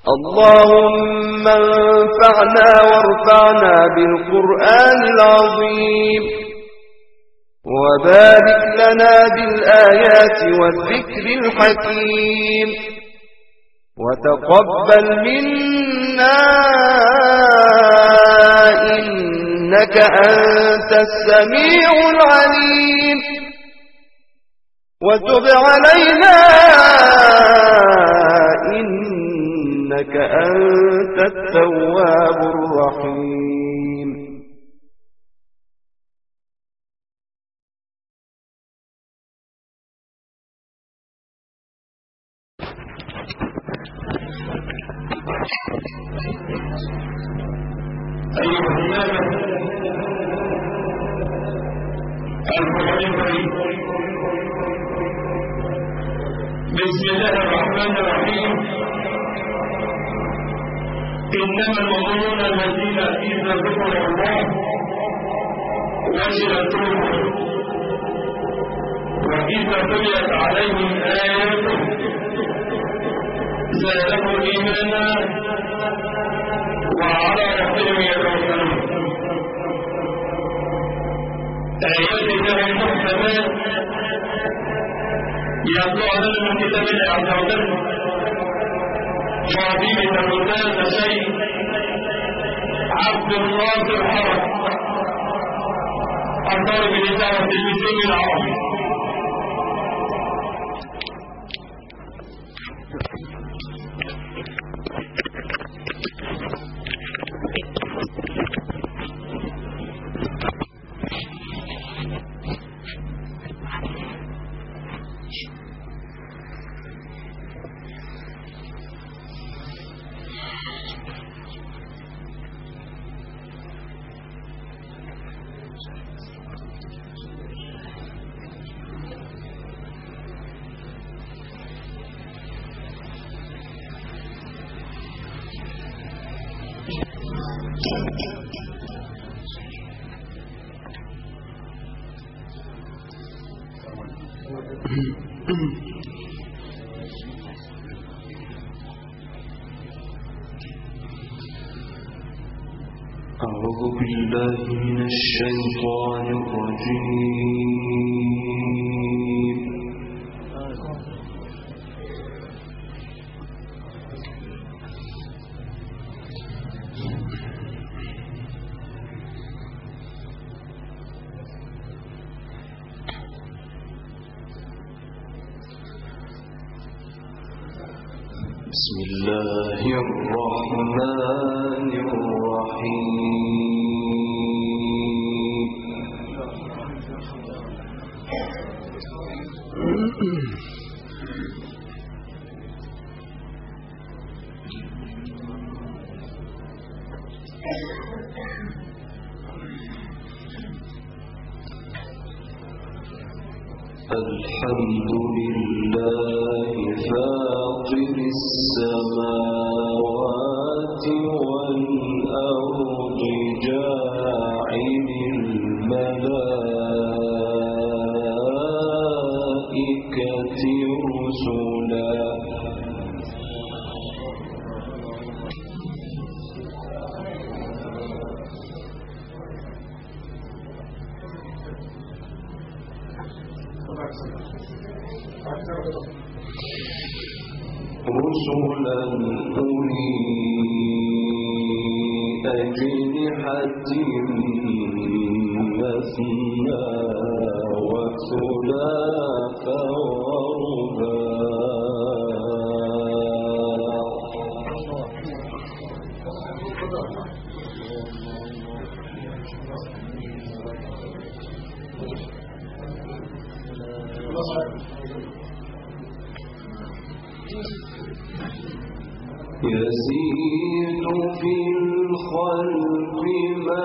اللهم انفعنا وارفعنا بالقرآن العظيم وبارك لنا بالآيات والذكر الحكيم وتقبل منا إنك أنت السميع العليم وتب علينا إنك أنت التواب الرحيم أيها الناس بسم الله الرحمن الرحيم. إنما المؤمنون الذين إذا ذكر الله وجلت قلوبهم وإذا تليت عليهم آياته زادهم إيمانا وعلى ربهم يتوكلون. آيات الله المحكمات يطلعون من كتاب الله عز وجل فاضل تمثال شيء عبد الناصر حرب الضرب لسان التلفزيون العربي. أعوذ بالله من الشيطان الرجيم. بسم الله الرحمن الرحيم. الحمد لله فاطر السماوات والأرض جاعل الملائكة رسلا أولي أجنحة مثنى وثلاث يزيد في الخلق ما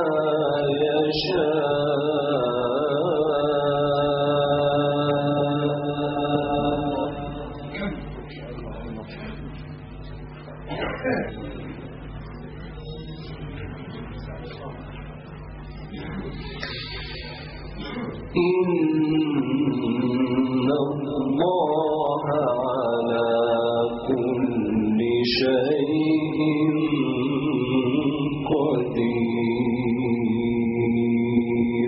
إن الله على كل شيء قدير.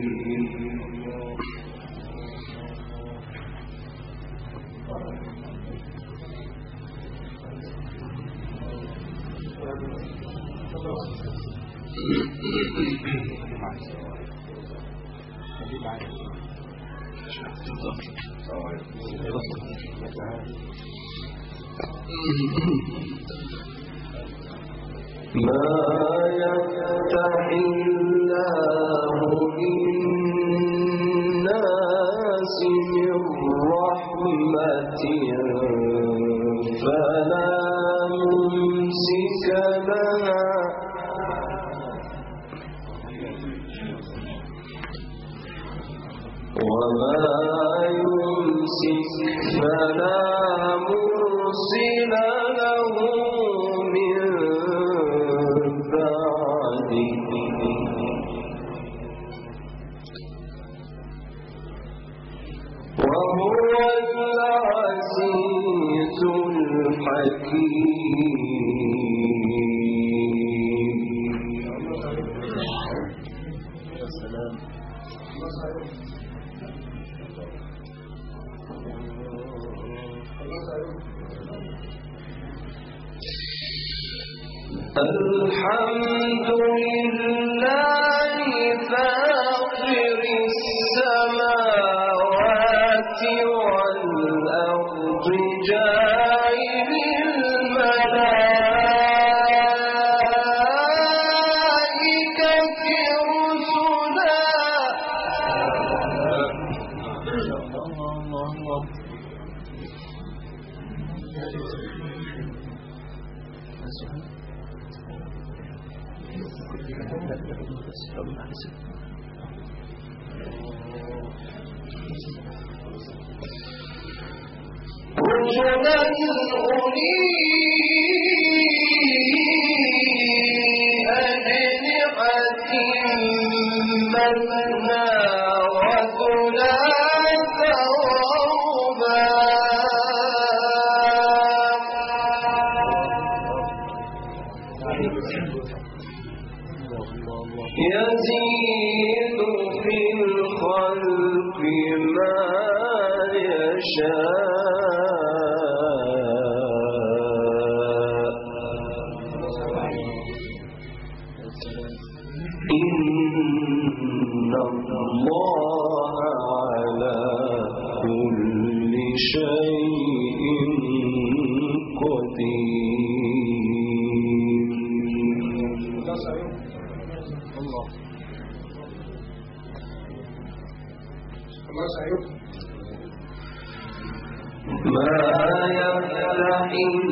ما يفتح الله للناس من رحمة فلا ممسك لها وما يمسك فلا مرسل له من بعده. وهو العزيز الحكيم. الحمد لله فاطر السماوات والأرض جاعل الملائكة رسلا رسلا أولي أجنحة مثنى وثلاث ورباع يزيد في الخلق ما يشاء. إن الله على كل شيء قدير. ما يفتح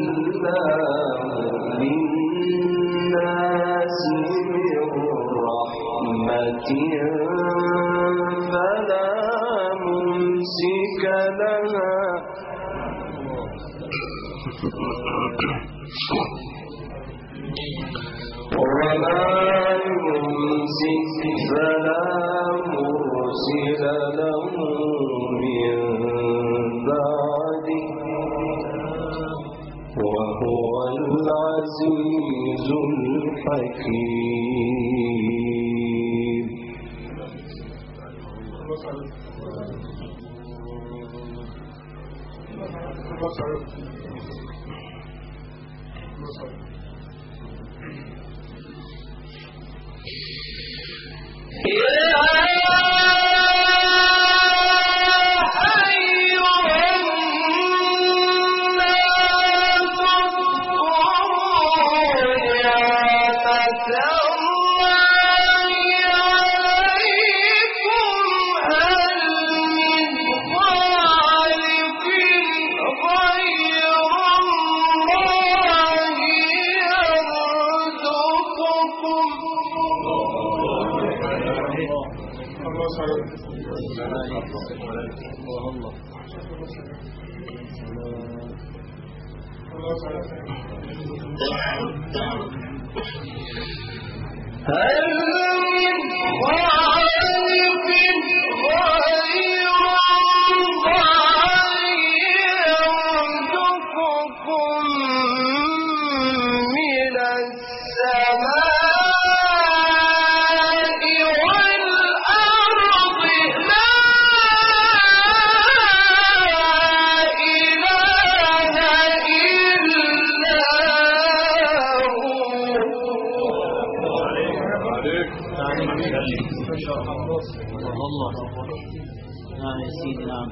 الله للناس من رحمة فلا ممسك لها وما يمسك فلا مرسل له من بعده. وهو العزيز الحكيم. الله. نعم يا سيدي، نعم.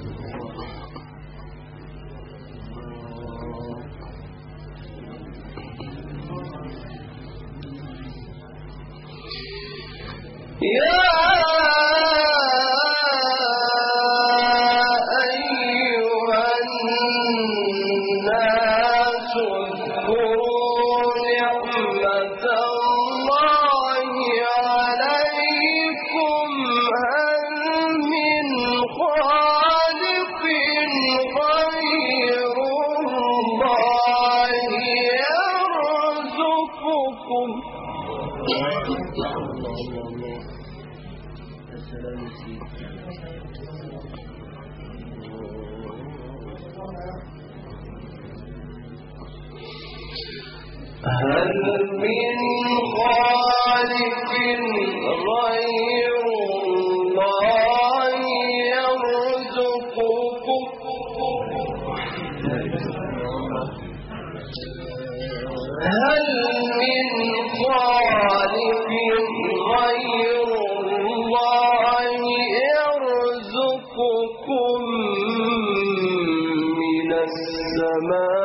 هل من خالق غير الله يرزقكم هل من خالق غير الله يرزقكم من السماء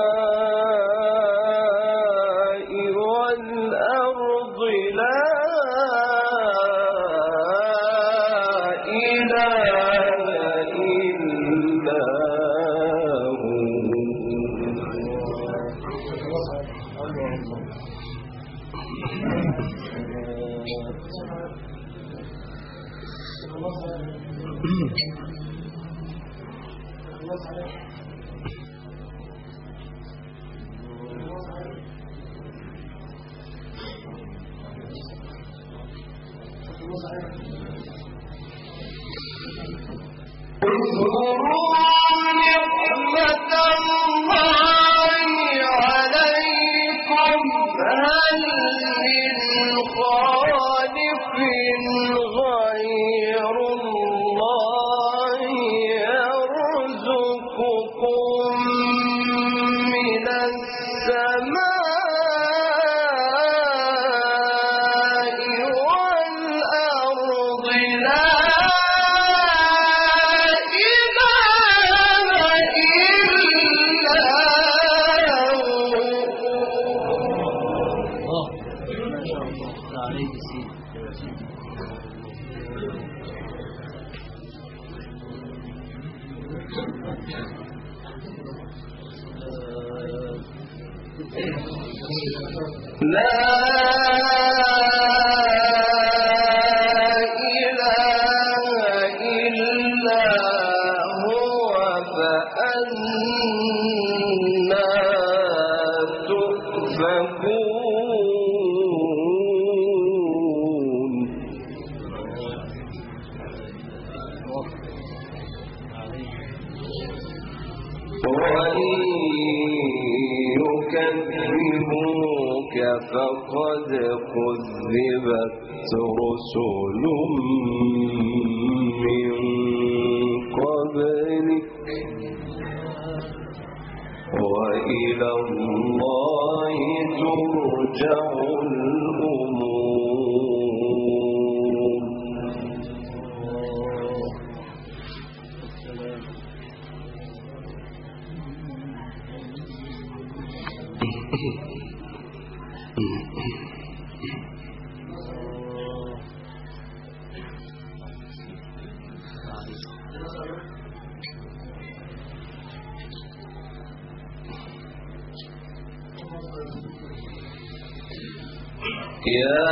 فقد كذبت رسل من قبلك وإلى الله ترجع الأمور. يا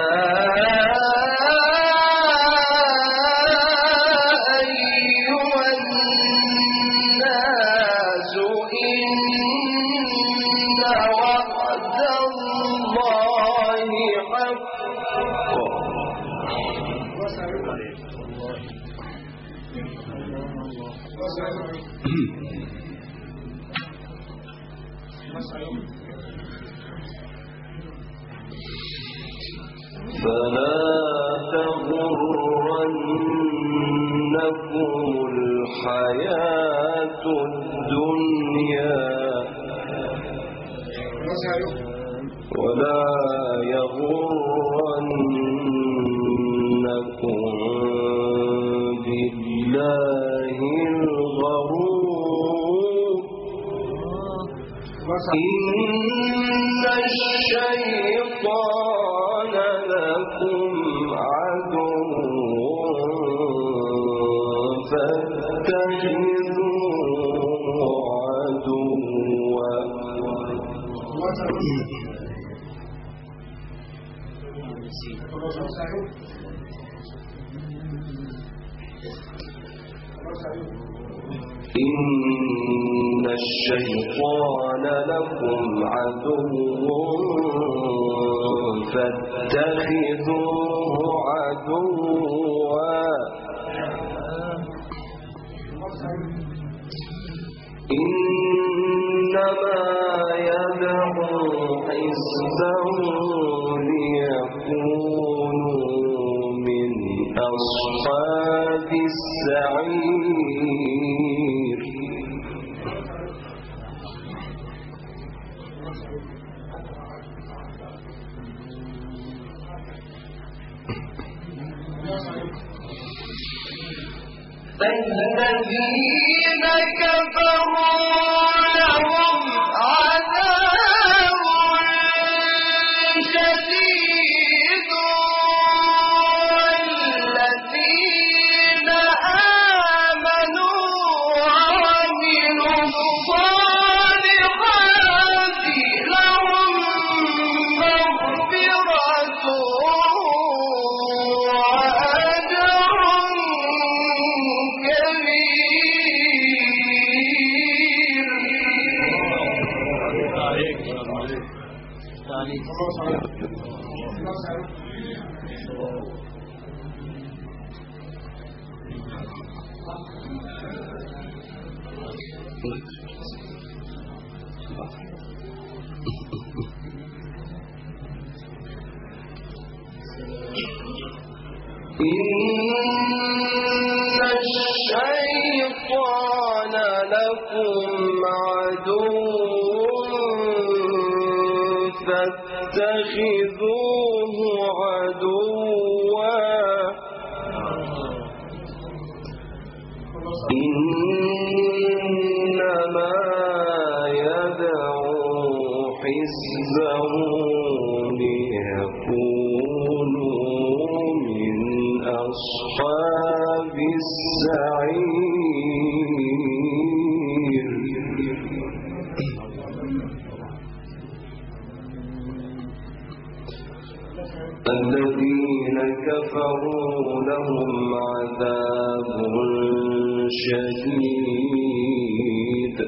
أيها الناس إن وعد الله حق فلا تغرنكم الحياة الدنيا ولا يغرنكم لكم بالله الغرور إن الشيطان لكم عدو فاتخذوه عدوا إن الشيطان لكم عدو فاتخذوه عدوا إنما يدعو حزبه ليكونوا من أصحاب السعير الذين كفروا لهم عذاب شديد والذين آمنوا وعملوا الصالحات لهم مغفرة إن الشيطان لكم عدو فاتخذوه عدوا إنما يدعو حزبه ليكونوا من أصحاب السعير الذين كفروا لهم عذاب شديد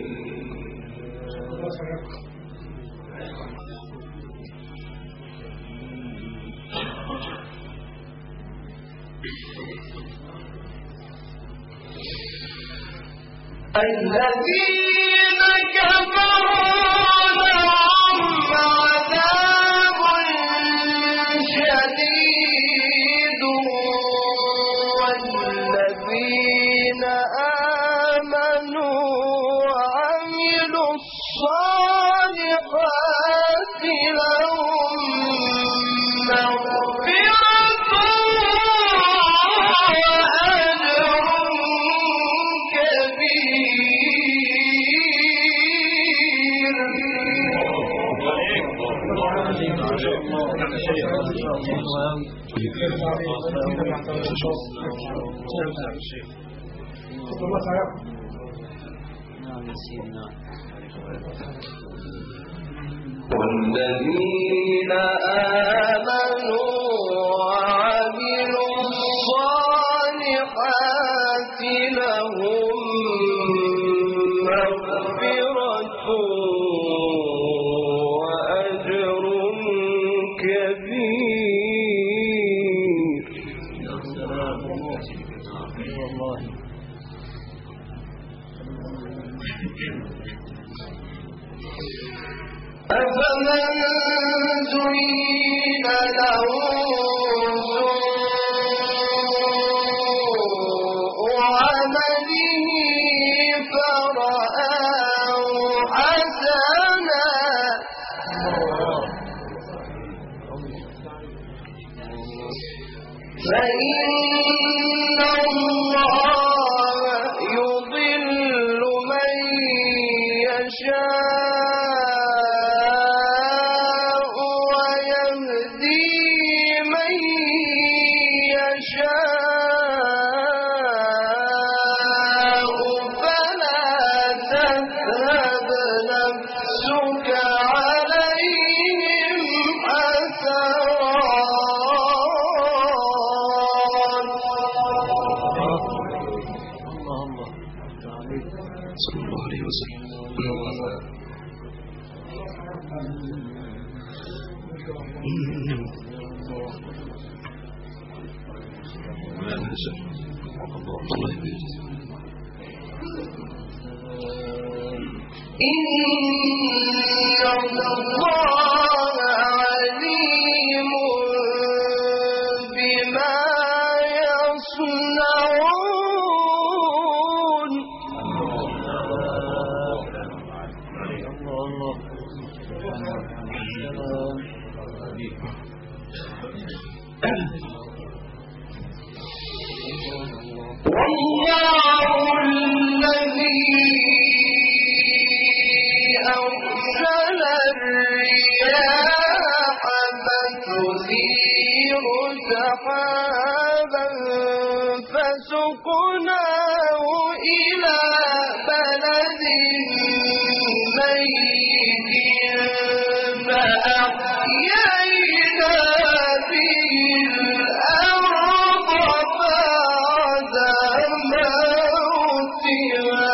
الذين كفروا لهم عذاب شديد والذين آمنوا وعملوا الصالحات لهم مغفرة وأجر والذين آمنوا وعملوا الصالحات لهم مغفرة وأجر كبير. أفمن زين له سوء عمله فرآه حسنا فإن الله يضل من يشاء ويهدي من يشاء فلا تذهب نفسك عليهم صلى الله عليه وسلم. إن الله عليم بما يصنعون. والله الذي أرسل الرياح فتثير سحابا فسقناه إلى بلد ميت فأحيينا به الأرض بعد موتها.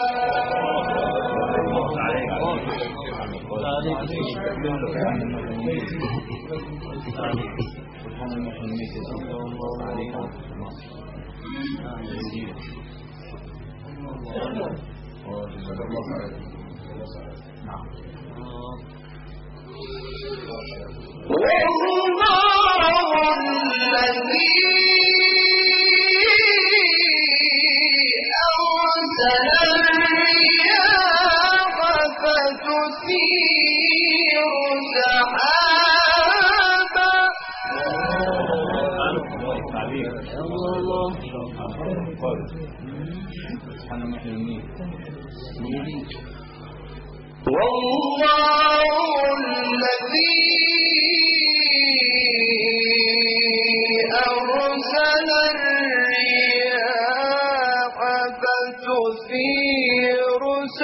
والله الذي أرسل الرياح فتثير سحابا والله الذي أرسل الرياح فتثير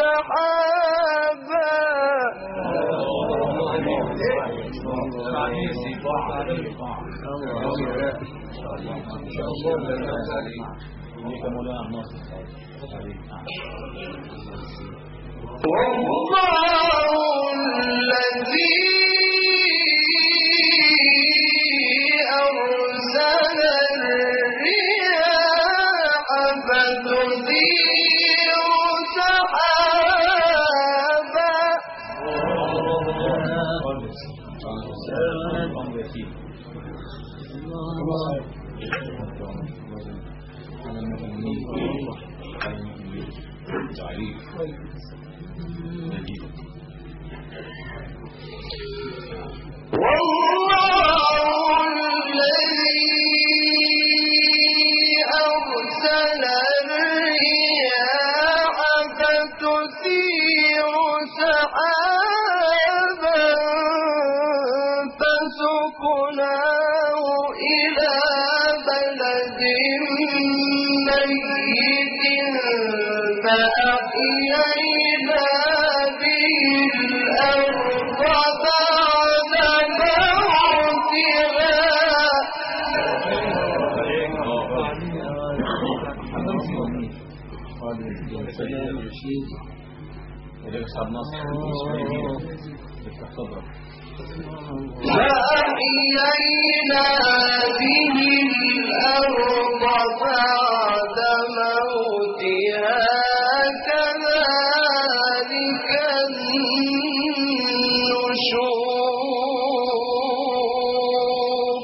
سحابا والله الذي أرسل الرياح فتثير سحابا والله الذي أرسل الرياح فتثير سحابا فسقناه إلى بلد ميت فأحيينا به الأرض بعد موتها. فأحيينا به الأرض بعد موتها كذلك النشور.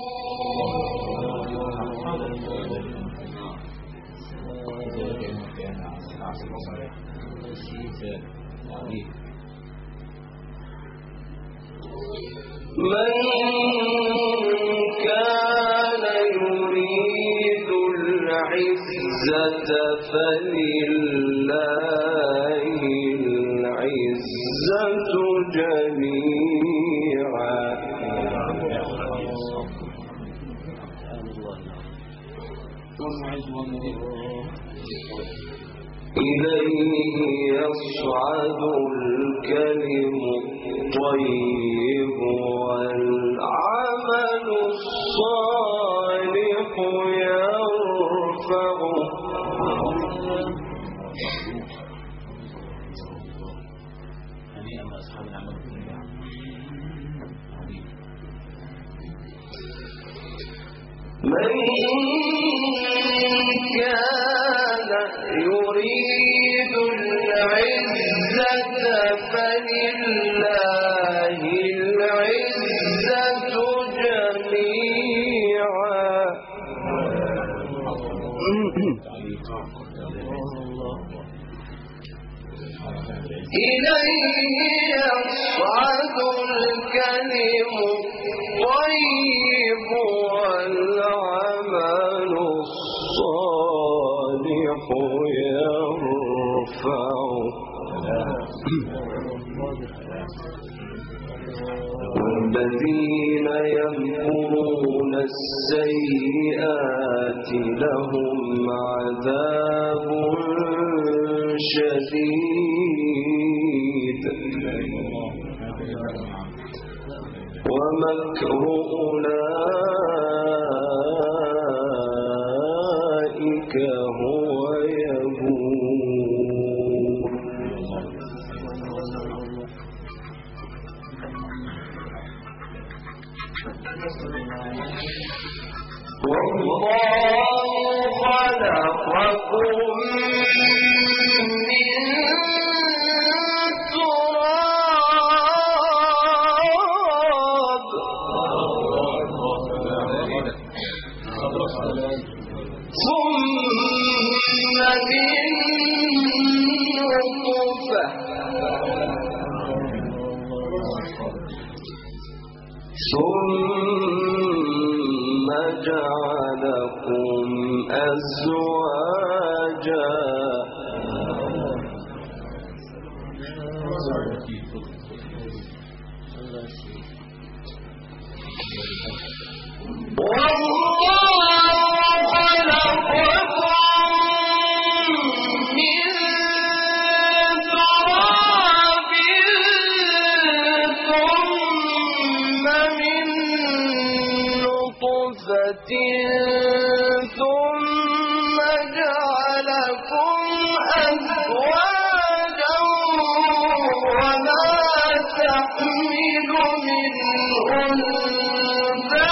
من كان يريد فلله العزة جميعا إليه يصعد الكلم الطيب والعمل الصالح يرفعه من كان يريد العزة فلله العزة جميعا إليه يصعد الكلم الطيب والعمل الصالح يرفعه والذين يمكرون السيئات لهم عذاب شديد ومكر أولئك هو يبور والله خلقكم من تراب ثم من نطفة ثم جعلكم أزواجا والله خلقكم من تراب ثم من نطفة ثم جعلكم أزواجا وما تحمل من أنثى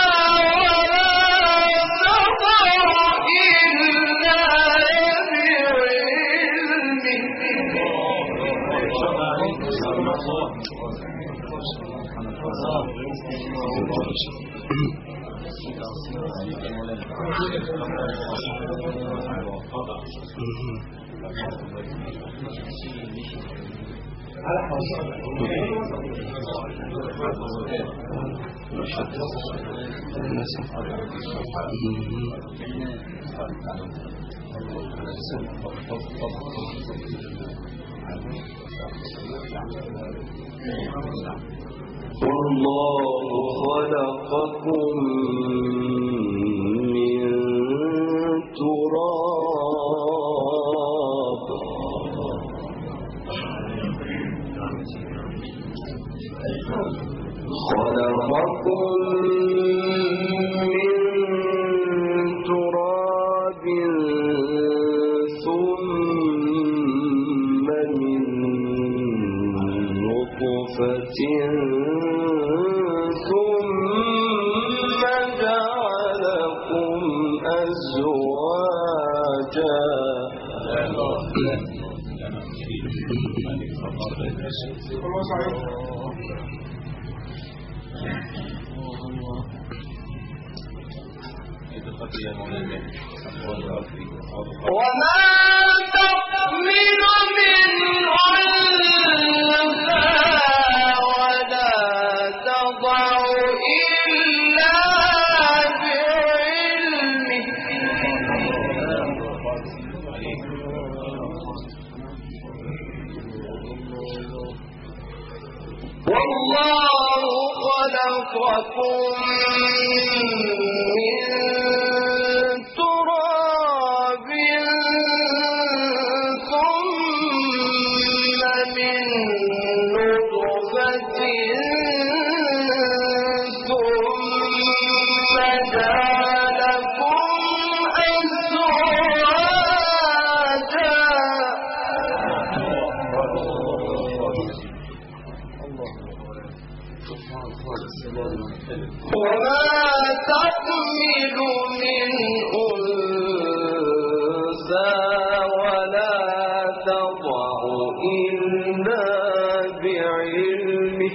والله خلقكم من تراب ثم من نطفة ثم جعلكم أزواجا وما تحمل من أنثى ولا تضع إلا بعلمه خلقكم من تراب ثم من نطفة ثم جعلكم وما تحمل من أنثى ولا تضع إلا بعلمه